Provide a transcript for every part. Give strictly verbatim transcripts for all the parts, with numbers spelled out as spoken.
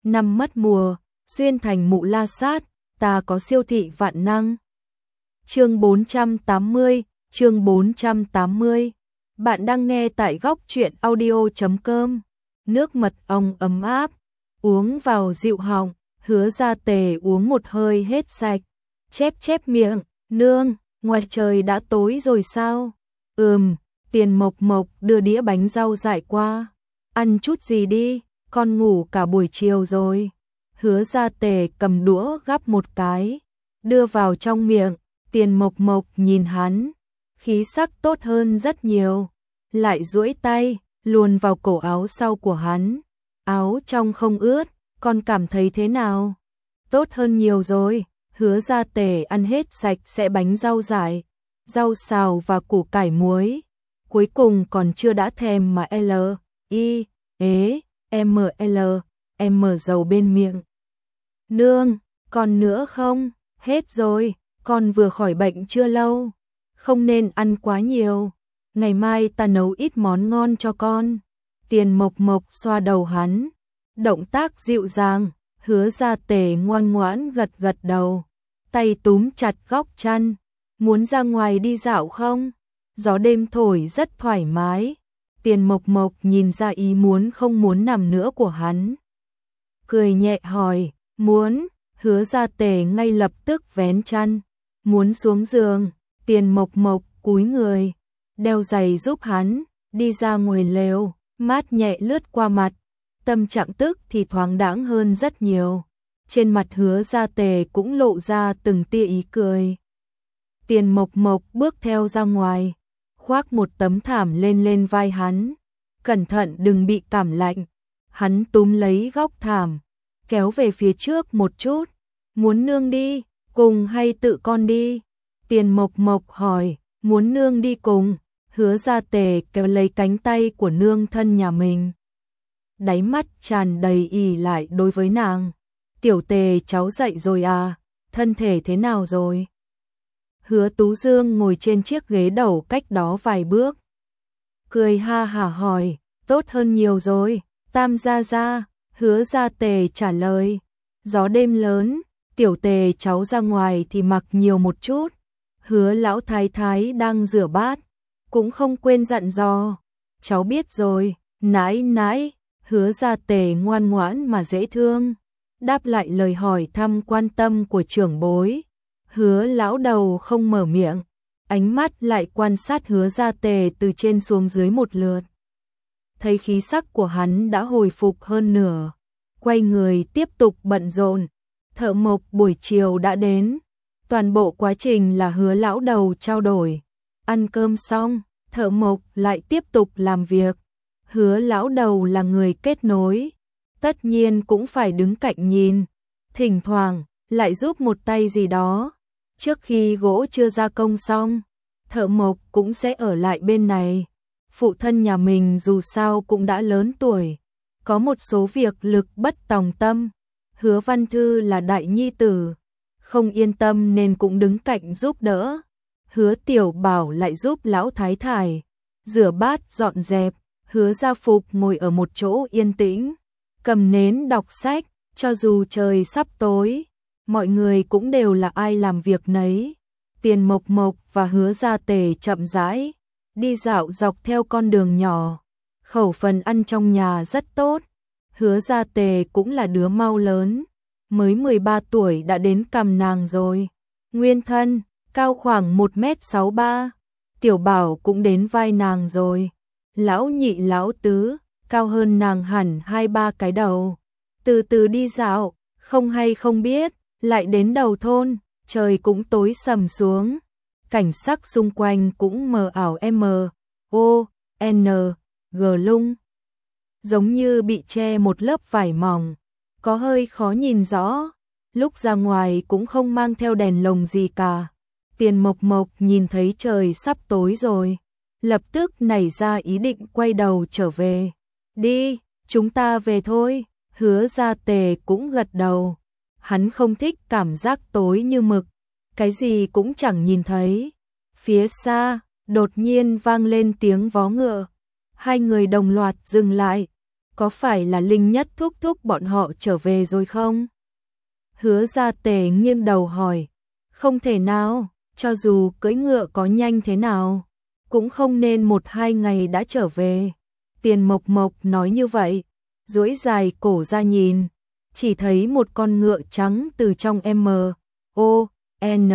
năm mất mùa, xuyên thành Mụ La Sát, ta có siêu thị vạn năng. Chương bốn trăm tám mươi, chương bốn trăm tám mươi. Bạn đang nghe tại góc truyện audio chấm com. Nước mật ong ấm áp, uống vào dịu họng, Hứa Gia Tề uống một hơi hết sạch, chép chép miệng, nương, ngoài trời đã tối rồi sao? Ừm, Tiền Mộc Mộc đưa đĩa bánh rau dại qua, ăn chút gì đi, con ngủ cả buổi chiều rồi. Hứa Gia Tề cầm đũa gắp một cái, đưa vào trong miệng. Tiền Mộc Mộc nhìn hắn, khí sắc tốt hơn rất nhiều, lại duỗi tay, luồn vào cổ áo sau của hắn. Áo trong không ướt, con cảm thấy thế nào? Tốt hơn nhiều rồi. Hứa Gia Tề ăn hết sạch sẽ bánh rau dại, rau xào và củ cải muối. Cuối cùng còn chưa đã thèm mà L, I, ế, M L, M dầu bên miệng. Nương, còn nữa không? Hết rồi, con vừa khỏi bệnh chưa lâu, không nên ăn quá nhiều. Ngày mai ta nấu ít món ngon cho con. Tiền Mộc Mộc xoa đầu hắn, động tác dịu dàng. Hứa Gia Tề ngoan ngoãn gật gật đầu, tay túm chặt góc chăn. Muốn ra ngoài đi dạo không? Gió đêm thổi rất thoải mái. Tiền Mộc Mộc nhìn ra ý muốn không muốn nằm nữa của hắn, cười nhẹ hỏi, muốn. Hứa Gia Tề ngay lập tức vén chăn, muốn xuống giường. Tiền Mộc Mộc cúi người, đeo giày giúp hắn, đi ra ngoài lều, mát nhẹ lướt qua mặt, tâm trạng tức thì thoáng đãng hơn rất nhiều. Trên mặt Hứa Gia Tề cũng lộ ra từng tia ý cười. Tiền Mộc Mộc bước theo ra ngoài, khoác một tấm thảm lên lên vai hắn, cẩn thận đừng bị cảm lạnh. Hắn túm lấy góc thảm, kéo về phía trước một chút. Muốn nương đi cùng hay tự con đi? Tiền Mộc Mộc hỏi. Muốn nương đi cùng. Hứa Gia Tề kéo lấy cánh tay của nương thân nhà mình, đáy mắt tràn đầy ỉ lại đối với nàng. Tiểu Tề cháu dậy rồi à? Thân thể thế nào rồi? Hứa Tú Dương ngồi trên chiếc ghế đầu cách đó vài bước, cười ha hả hỏi. Tốt hơn nhiều rồi, Tam gia gia. Hứa Gia Tề trả lời. Gió đêm lớn, Tiểu Tề cháu ra ngoài thì mặc nhiều một chút. Hứa lão thái thái đang rửa bát, cũng không quên dặn dò. Cháu biết rồi, nãi nãi. Hứa Gia Tề ngoan ngoãn mà dễ thương, đáp lại lời hỏi thăm quan tâm của trưởng bối. Hứa lão đầu không mở miệng, ánh mắt lại quan sát Hứa Gia Tề từ trên xuống dưới một lượt. Thấy khí sắc của hắn đã hồi phục hơn nửa, quay người tiếp tục bận rộn. Thợ mộc buổi chiều đã đến, toàn bộ quá trình là Hứa lão đầu trao đổi. Ăn cơm xong, thợ mộc lại tiếp tục làm việc. Hứa lão đầu là người kết nối, tất nhiên cũng phải đứng cạnh nhìn, thỉnh thoảng lại giúp một tay gì đó. Trước khi gỗ chưa gia công xong, thợ mộc cũng sẽ ở lại bên này. Phụ thân nhà mình dù sao cũng đã lớn tuổi, có một số việc lực bất tòng tâm. Hứa Văn Thư là đại nhi tử, không yên tâm nên cũng đứng cạnh giúp đỡ. Hứa Tiểu Bảo lại giúp lão thái thái rửa bát dọn dẹp. Hứa Gia Phục ngồi ở một chỗ yên tĩnh, cầm nến đọc sách. Cho dù trời sắp tối, mọi người cũng đều là ai làm việc nấy. Tiền Mộc Mộc và Hứa Gia Tề chậm rãi đi dạo dọc theo con đường nhỏ, khẩu phần ăn trong nhà rất tốt. Hứa Gia Tề cũng là đứa mau lớn, mới mười ba tuổi đã đến cằm nàng rồi. Nguyên thân, cao khoảng một mét sáu ba. Tiểu Bảo cũng đến vai nàng rồi. Lão nhị lão tứ, cao hơn nàng hẳn hai ba cái đầu. Từ từ đi dạo, không hay không biết, lại đến đầu thôn, trời cũng tối sầm xuống. Cảnh sắc xung quanh cũng mờ ảo M, O, N, G lung, giống như bị che một lớp vải mỏng, có hơi khó nhìn rõ. Lúc ra ngoài cũng không mang theo đèn lồng gì cả. Tiền Mộc Mộc nhìn thấy trời sắp tối rồi, lập tức nảy ra ý định quay đầu trở về. Đi, chúng ta về thôi. Hứa Gia Tề cũng gật đầu. Hắn không thích cảm giác tối như mực, cái gì cũng chẳng nhìn thấy. Phía xa, đột nhiên vang lên tiếng vó ngựa. Hai người đồng loạt dừng lại. có phải là Linh Nhất thúc thúc bọn họ trở về rồi không? Hứa Gia Tề nghiêng đầu hỏi, không thể nào, cho dù cưỡi ngựa có nhanh thế nào, cũng không nên một hai ngày đã trở về. Tiền Mộc Mộc nói như vậy, duỗi dài cổ ra nhìn, chỉ thấy một con ngựa trắng từ trong M, O, N,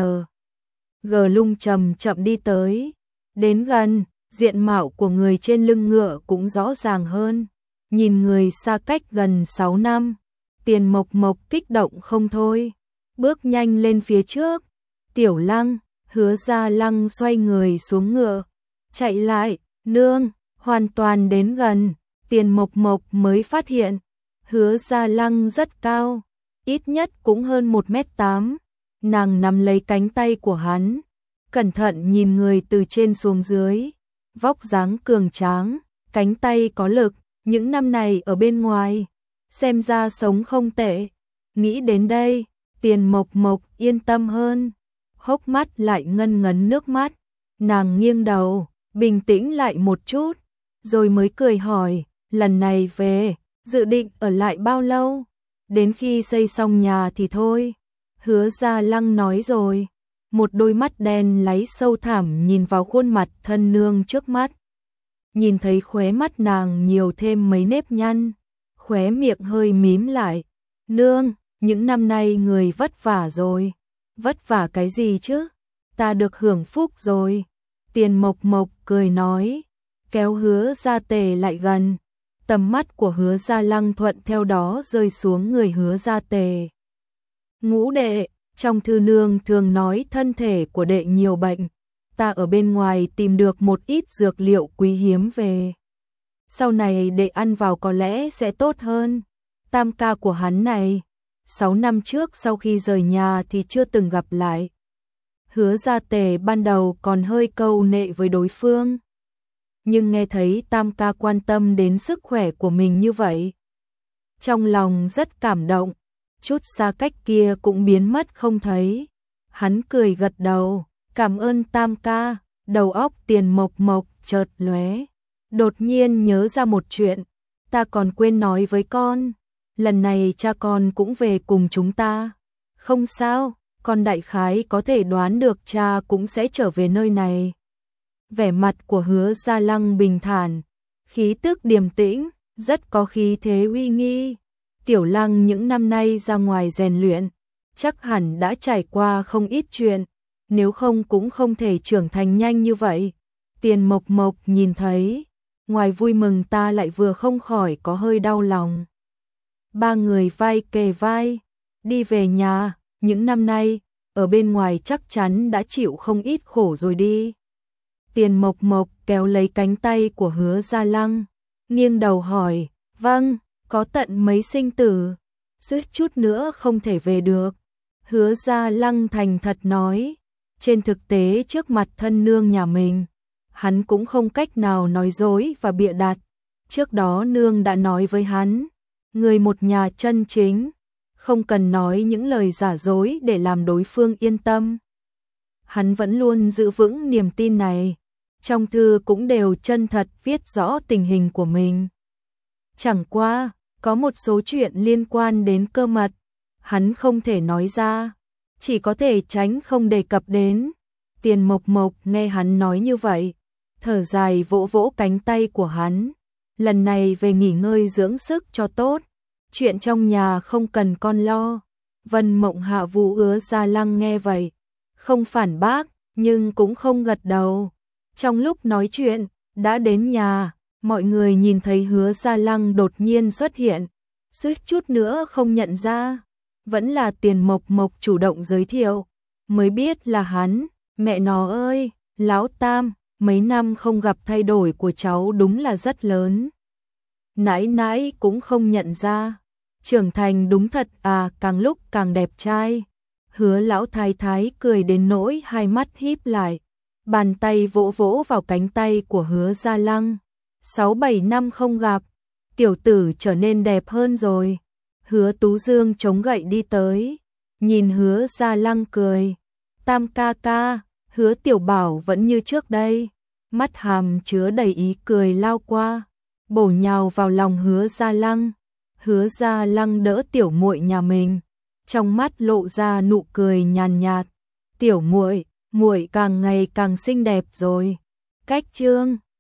G lung chậm chậm đi tới. Đến gần, diện mạo của người trên lưng ngựa cũng rõ ràng hơn. Nhìn người xa cách gần sáu năm, Tiền Mộc Mộc kích động không thôi, bước nhanh lên phía trước. Tiểu Lăng, Hứa Gia Lăng xoay người xuống ngựa, chạy lại, nương, hoàn toàn đến gần, Tiền Mộc Mộc mới phát hiện, Hứa Gia Lăng rất cao, ít nhất cũng hơn một mét tám. Nàng nắm lấy cánh tay của hắn, cẩn thận nhìn người từ trên xuống dưới, vóc dáng cường tráng, cánh tay có lực, những năm này ở bên ngoài, xem ra sống không tệ. Nghĩ đến đây, Tiền Mộc Mộc yên tâm hơn, hốc mắt lại ngân ngấn nước mắt, nàng nghiêng đầu, bình tĩnh lại một chút, rồi mới cười hỏi, lần này về, dự định ở lại bao lâu? Đến khi xây xong nhà thì thôi. Hứa Gia Lăng nói rồi, một đôi mắt đen láy sâu thẳm nhìn vào khuôn mặt thân nương trước mắt. Nhìn thấy khóe mắt nàng nhiều thêm mấy nếp nhăn, khóe miệng hơi mím lại. Nương, những năm nay người vất vả rồi. Vất vả cái gì chứ? Ta được hưởng phúc rồi. Tiền Mộc Mộc cười nói, kéo Hứa Gia Tề lại gần. Tầm mắt của Hứa Gia Lăng thuận theo đó rơi xuống người Hứa Gia Tề. Ngũ đệ, trong thư nương thường nói thân thể của đệ nhiều bệnh, ta ở bên ngoài tìm được một ít dược liệu quý hiếm về. Sau này đệ ăn vào có lẽ sẽ tốt hơn. Tam ca của hắn này, sáu năm trước sau khi rời nhà thì chưa từng gặp lại. Hứa Gia Tề ban đầu còn hơi câu nệ với đối phương, nhưng nghe thấy Tam ca quan tâm đến sức khỏe của mình như vậy, trong lòng rất cảm động, chút xa cách kia cũng biến mất không thấy. Hắn cười gật đầu, cảm ơn Tam ca. Đầu óc Tiền Mộc Mộc chợt lóe, đột nhiên nhớ ra một chuyện, ta còn quên nói với con, lần này cha con cũng về cùng chúng ta. Không sao, con đại khái có thể đoán được cha cũng sẽ trở về nơi này. Vẻ mặt của Hứa Gia Lăng bình thản, khí tức điềm tĩnh, rất có khí thế uy nghi. Tiểu Lăng những năm nay ra ngoài rèn luyện, chắc hẳn đã trải qua không ít chuyện, nếu không cũng không thể trưởng thành nhanh như vậy. Tiền Mộc Mộc nhìn thấy, ngoài vui mừng ta lại vừa không khỏi có hơi đau lòng. Ba người vai kề vai, đi về nhà, những năm nay, ở bên ngoài chắc chắn đã chịu không ít khổ rồi đi. Tiền Mộc Mộc kéo lấy cánh tay của Hứa Gia Lăng, nghiêng đầu hỏi, vâng, có tận mấy sinh tử, suýt chút nữa không thể về được. Hứa Gia Lăng thành thật nói, trên thực tế trước mặt thân nương nhà mình, hắn cũng không cách nào nói dối và bịa đặt. Trước đó nương đã nói với hắn, người một nhà chân chính, không cần nói những lời giả dối để làm đối phương yên tâm. Hắn vẫn luôn giữ vững niềm tin này, trong thư cũng đều chân thật viết rõ tình hình của mình. Chẳng qua, có một số chuyện liên quan đến cơ mật, hắn không thể nói ra, chỉ có thể tránh không đề cập đến. Tiền Mộc Mộc nghe hắn nói như vậy, thở dài vỗ vỗ cánh tay của hắn, lần này về nghỉ ngơi dưỡng sức cho tốt, chuyện trong nhà không cần con lo. Vân Mộng Hạ Vũ Hứa Gia Lăng nghe vậy, không phản bác, nhưng cũng không gật đầu. Trong lúc nói chuyện, đã đến nhà, mọi người nhìn thấy Hứa Gia Lăng đột nhiên xuất hiện, suýt chút nữa không nhận ra, vẫn là Tiền Mộc Mộc chủ động giới thiệu, mới biết là hắn. Mẹ nó ơi, Lão Tam, mấy năm không gặp thay đổi của cháu đúng là rất lớn. Nãi nãi cũng không nhận ra, trưởng thành đúng thật à, càng lúc càng đẹp trai. Hứa Lão Thái Thái cười đến nỗi hai mắt híp lại, bàn tay vỗ vỗ vào cánh tay của Hứa Gia Lăng. Sáu bảy năm không gặp, tiểu tử trở nên đẹp hơn rồi. Hứa Tú Dương chống gậy đi tới, nhìn Hứa Gia Lăng cười, Tam ca ca. Hứa Tiểu Bảo vẫn như trước đây, mắt hàm chứa đầy ý cười lao qua. bổ nhào vào lòng Hứa Gia Lăng. Hứa Gia Lăng đỡ tiểu muội nhà mình, trong mắt lộ ra nụ cười nhàn nhạt. "Tiểu muội, muội càng ngày càng xinh đẹp rồi." Cách chương